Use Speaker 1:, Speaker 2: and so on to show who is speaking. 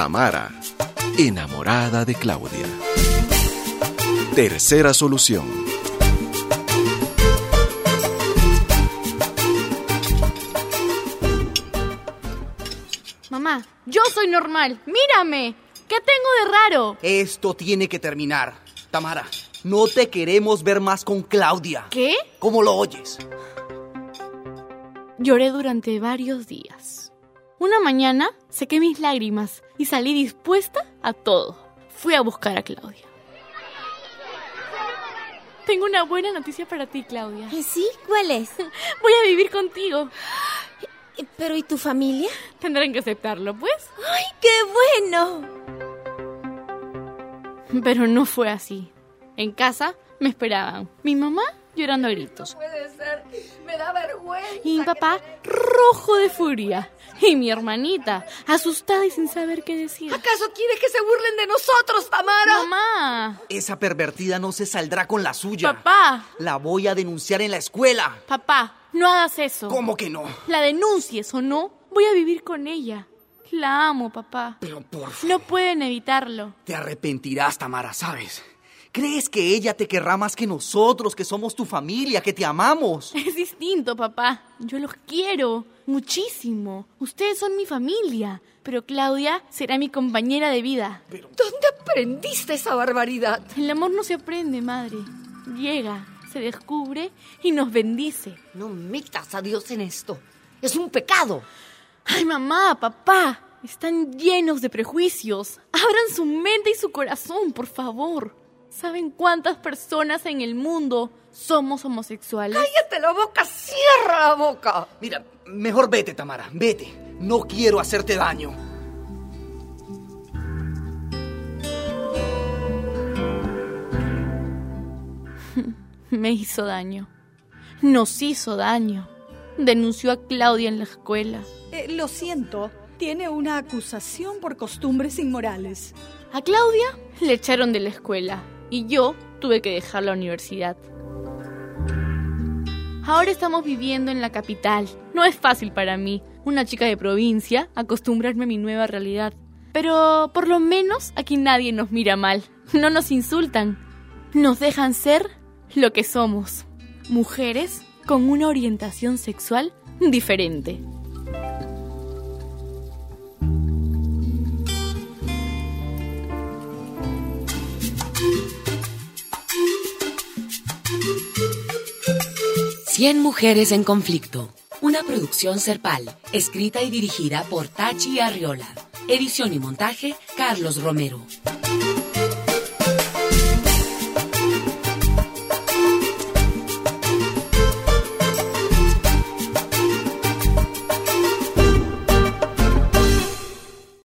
Speaker 1: Tamara, enamorada de Claudia. Tercera solución.
Speaker 2: Mamá, yo soy normal. ¡Mírame! ¿Qué tengo de raro?
Speaker 3: Esto tiene que terminar. Tamara, no te queremos ver más con Claudia.
Speaker 2: ¿Qué?
Speaker 3: ¿Cómo lo oyes?
Speaker 2: Lloré durante varios días. Una mañana sequé mis lágrimas y salí dispuesta a todo. Fui a buscar a Claudia. Tengo una buena noticia para ti, Claudia.
Speaker 4: ¿Sí? ¿Cuál es?
Speaker 2: Voy a vivir contigo.
Speaker 4: ¿Pero y tu familia?
Speaker 2: Tendrán que aceptarlo, pues.
Speaker 4: ¡Ay, qué bueno!
Speaker 2: Pero no fue así. En casa me esperaban mi mamá llorando a gritos.
Speaker 5: No puede ser, me da vergüenza.
Speaker 2: Y mi papá rojo de furia. Y mi hermanita asustada y sin saber qué decir.
Speaker 5: ¿Acaso quiere que se burlen de nosotros, Tamara?
Speaker 2: ¡Mamá!
Speaker 3: Esa pervertida no se saldrá con la suya.
Speaker 2: ¡Papá!
Speaker 3: La voy a denunciar en la escuela.
Speaker 2: Papá, no hagas eso.
Speaker 3: ¿Cómo que no?
Speaker 2: La denuncies o no, voy a vivir con ella. La amo, papá.
Speaker 3: Pero por favor.
Speaker 2: No pueden evitarlo.
Speaker 3: Te arrepentirás, Tamara, ¿sabes? ¿Crees que ella te querrá más que nosotros, que somos tu familia, que te amamos?
Speaker 2: Es distinto, papá. Yo los quiero muchísimo. Ustedes son mi familia. Pero Claudia será mi compañera de vida.
Speaker 5: ¿Dónde aprendiste esa barbaridad?
Speaker 2: El amor no se aprende, madre. Llega, se descubre y nos bendice.
Speaker 5: No metas a Dios en esto. Es un pecado.
Speaker 2: Ay, mamá, papá. Están llenos de prejuicios. Abran su mente y su corazón, por favor. ¿Saben cuántas personas en el mundo somos homosexuales?
Speaker 5: ¡Cállate la boca! ¡Cierra la boca!
Speaker 3: Mira, mejor vete, Tamara, vete. No quiero hacerte daño.
Speaker 2: Me hizo daño. Nos hizo daño. Denunció a Claudia en la escuela.
Speaker 6: Lo siento, tiene una acusación por costumbres inmorales.
Speaker 2: A Claudia le echaron de la escuela y yo tuve que dejar la universidad. Ahora estamos viviendo en la capital. No es fácil para mí, una chica de provincia, acostumbrarme a mi nueva realidad. Pero por lo menos aquí nadie nos mira mal. No nos insultan. Nos dejan ser lo que somos. Mujeres con una orientación sexual diferente.
Speaker 7: Cien mujeres en conflicto. Una producción Serpal, escrita y dirigida por Tachi Arriola. Edición y montaje, Carlos Romero.